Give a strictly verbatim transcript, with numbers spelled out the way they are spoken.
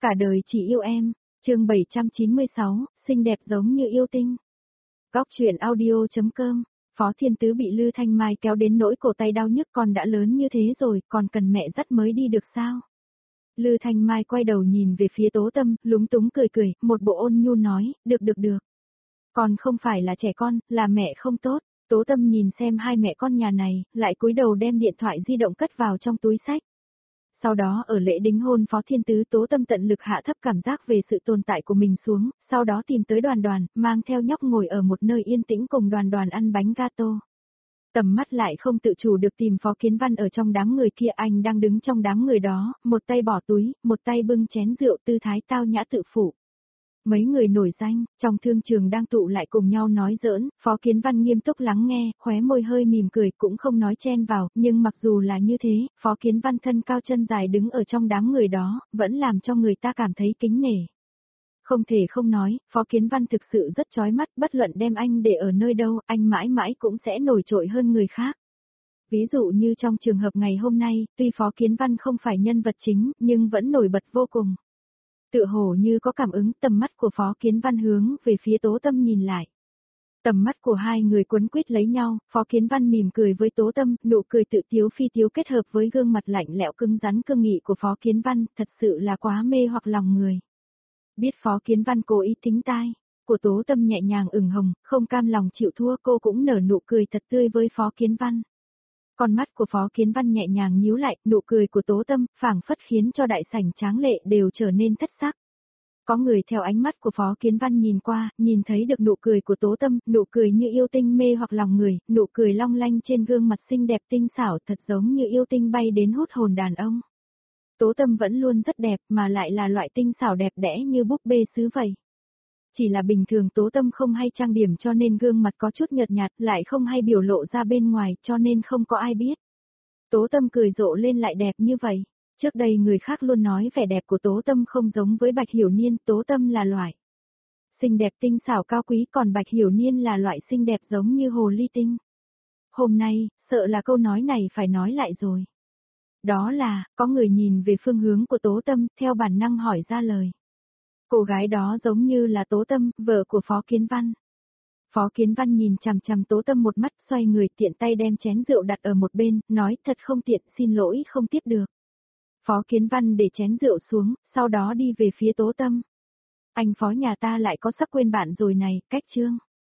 Cả đời chỉ yêu em, chương bảy trăm chín mươi sáu, xinh đẹp giống như yêu tinh. Góc truyện audio.com, Phó Thiên Tứ bị Lư Thanh Mai kéo đến nỗi cổ tay đau nhức, còn đã lớn như thế rồi, còn cần mẹ dắt mới đi được sao? Lư Thanh Mai quay đầu nhìn về phía Tố Tâm, lúng túng cười cười, một bộ ôn nhu nói, được được được. Còn không phải là trẻ con, là mẹ không tốt. Tố Tâm nhìn xem hai mẹ con nhà này, lại cúi đầu đem điện thoại di động cất vào trong túi xách. Sau đó ở lễ đính hôn Phó Thiên Tứ Tố Tâm tận lực hạ thấp cảm giác về sự tồn tại của mình xuống, sau đó tìm tới Đoàn Đoàn, mang theo nhóc ngồi ở một nơi yên tĩnh cùng Đoàn Đoàn ăn bánh gato. Tầm mắt lại không tự chủ được tìm Phó Kiến Văn ở trong đám người kia, anh đang đứng trong đám người đó, một tay bỏ túi, một tay bưng chén rượu, tư thái tao nhã tự phụ. Mấy người nổi danh, trong thương trường đang tụ lại cùng nhau nói giỡn, Phó Kiến Văn nghiêm túc lắng nghe, khóe môi hơi mỉm cười, cũng không nói chen vào, nhưng mặc dù là như thế, Phó Kiến Văn thân cao chân dài đứng ở trong đám người đó, vẫn làm cho người ta cảm thấy kính nể. Không thể không nói, Phó Kiến Văn thực sự rất chói mắt, bất luận đem anh để ở nơi đâu, anh mãi mãi cũng sẽ nổi trội hơn người khác. Ví dụ như trong trường hợp ngày hôm nay, tuy Phó Kiến Văn không phải nhân vật chính, nhưng vẫn nổi bật vô cùng. Tựa hồ như có cảm ứng, tầm mắt của Phó Kiến Văn hướng về phía Tố Tâm nhìn lại. Tầm mắt của hai người quấn quýt lấy nhau, Phó Kiến Văn mỉm cười với Tố Tâm, nụ cười tự tiếu phi tiếu kết hợp với gương mặt lạnh lẽo cứng rắn cương nghị của Phó Kiến Văn, thật sự là quá mê hoặc lòng người. Biết Phó Kiến Văn cố ý tính tai, của Tố Tâm nhẹ nhàng ửng hồng, không cam lòng chịu thua, cô cũng nở nụ cười thật tươi với Phó Kiến Văn. Con mắt của Phó Kiến Văn nhẹ nhàng nhíu lại, nụ cười của Tố Tâm, phảng phất khiến cho đại sảnh tráng lệ đều trở nên thất sắc. Có người theo ánh mắt của Phó Kiến Văn nhìn qua, nhìn thấy được nụ cười của Tố Tâm, nụ cười như yêu tinh mê hoặc lòng người, nụ cười long lanh trên gương mặt xinh đẹp tinh xảo thật giống như yêu tinh bay đến hút hồn đàn ông. Tố Tâm vẫn luôn rất đẹp mà lại là loại tinh xảo đẹp đẽ như búp bê sứ vậy. Chỉ là bình thường Tố Tâm không hay trang điểm cho nên gương mặt có chút nhợt nhạt, lại không hay biểu lộ ra bên ngoài cho nên không có ai biết. Tố Tâm cười rộ lên lại đẹp như vậy. Trước đây người khác luôn nói vẻ đẹp của Tố Tâm không giống với Bạch Hiểu Niên, Tố Tâm là loại xinh đẹp tinh xảo cao quý, còn Bạch Hiểu Niên là loại xinh đẹp giống như hồ ly tinh. Hôm nay, sợ là câu nói này phải nói lại rồi. Đó là, có người nhìn về phương hướng của Tố Tâm, theo bản năng hỏi ra lời. Cô gái đó giống như là Tố Tâm, vợ của Phó Kiến Văn. Phó Kiến Văn nhìn chằm chằm Tố Tâm một mắt, xoay người tiện tay đem chén rượu đặt ở một bên, nói thật không tiện, xin lỗi không tiếp được. Phó Kiến Văn để chén rượu xuống, sau đó đi về phía Tố Tâm. Anh Phó nhà ta lại có sắp quên bạn rồi này, cách chương.